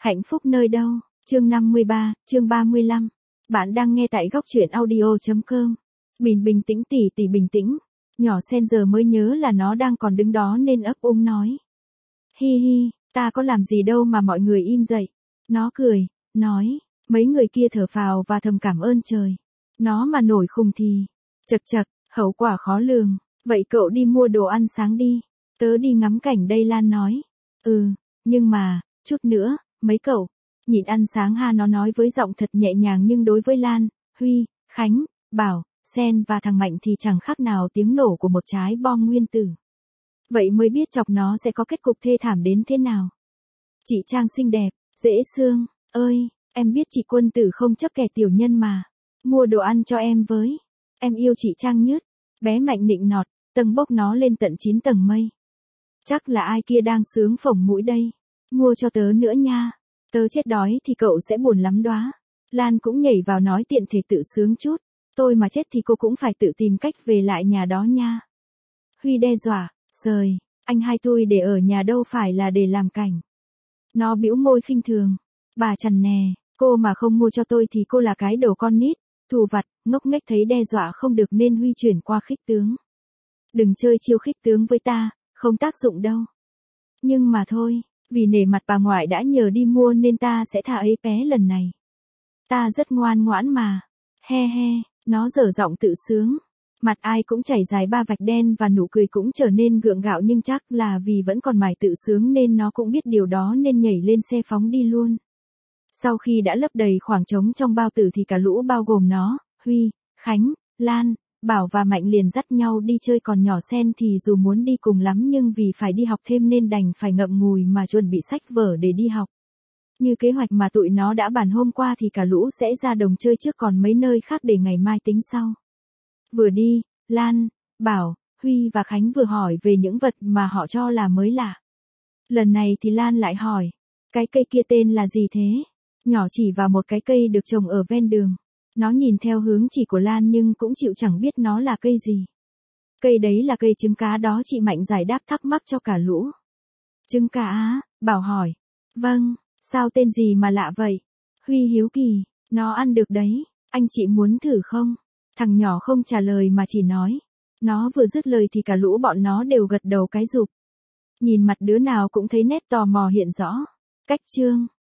Hạnh phúc nơi đâu? Chương 53, chương 35. Bạn đang nghe tại góc truyện audio.com. Bình tĩnh tỷ bình tĩnh. Nhỏ sen giờ mới nhớ là nó đang còn đứng đó nên ấp úng nói. Hi hi, ta có làm gì đâu mà mọi người im dậy. Nó cười, nói, mấy người kia thở phào và thầm cảm ơn trời. Nó mà nổi khùng thì, chật, hậu quả khó lường. Vậy cậu đi mua đồ ăn sáng đi. Tớ đi ngắm cảnh đây, Lan nói. Nhưng mà, chút nữa, mấy cậu, nhịn ăn sáng ha, nó nói với giọng thật nhẹ nhàng, nhưng đối với Lan, Huy, Khánh, Bảo, Sen và thằng Mạnh thì chẳng khác nào tiếng nổ của một trái bom nguyên tử. Vậy mới biết chọc nó sẽ có kết cục thê thảm đến thế nào. Chị Trang xinh đẹp, dễ thương, ơi, em biết chị Quân Tử không chấp kẻ tiểu nhân mà. Mua đồ ăn cho em với. Em yêu chị Trang nhất. Bé Mạnh nịnh nọt, tầng bốc nó lên tận 9 tầng mây. Chắc là ai kia đang sướng phồng mũi đây. Mua cho tớ nữa nha. Tớ chết đói thì cậu sẽ buồn lắm đoá. Lan cũng nhảy vào nói tiện thể tự sướng chút. Tôi mà chết thì cô cũng phải tự tìm cách về lại nhà đó nha. Huy đe dọa, giời, anh hai tôi để ở nhà đâu phải là để làm cảnh. Nó bĩu môi khinh thường. Bà Trần nè, cô mà không mua cho tôi thì cô là cái đầu con nít, thù vặt, ngốc nghếch, thấy đe dọa không được nên Huy chuyển qua khích tướng. Đừng chơi chiêu khích tướng với ta, không tác dụng đâu. Nhưng mà thôi, vì nể mặt bà ngoại đã nhờ đi mua nên ta sẽ tha ấy bé lần này. Ta rất ngoan ngoãn mà. He he, nó dở giọng tự sướng. Mặt ai cũng chảy dài 3 vạch đen và nụ cười cũng trở nên gượng gạo, nhưng chắc là vì vẫn còn mải tự sướng nên nó cũng biết điều đó nên nhảy lên xe phóng đi luôn. Sau khi đã lấp đầy khoảng trống trong bao tử thì cả lũ bao gồm nó, Huy, Khánh, Lan, Bảo và Mạnh liền dắt nhau đi chơi, còn nhỏ Sen thì dù muốn đi cùng lắm nhưng vì phải đi học thêm nên đành phải ngậm ngùi mà chuẩn bị sách vở để đi học. Như kế hoạch mà tụi nó đã bàn hôm qua thì cả lũ sẽ ra đồng chơi trước, còn mấy nơi khác để ngày mai tính sau. Vừa đi, Lan, Bảo, Huy và Khánh vừa hỏi về những vật mà họ cho là mới lạ. Lần này thì Lan lại hỏi, cái cây kia tên là gì thế? Nhỏ chỉ vào một cái cây được trồng ở ven đường. Nó nhìn theo hướng chỉ của Lan nhưng cũng chịu chẳng biết nó là cây gì. Cây đấy là cây trứng cá đó, chị Mạnh giải đáp thắc mắc cho cả lũ. Trứng cá á? Bảo hỏi. Vâng, sao tên gì mà lạ vậy? Huy hiếu kỳ, nó ăn được đấy, anh chị muốn thử không? Thằng nhỏ không trả lời mà chỉ nói. Nó vừa dứt lời thì cả lũ bọn nó đều gật đầu cái rụp. Nhìn mặt đứa nào cũng thấy nét tò mò hiện rõ. Cách chương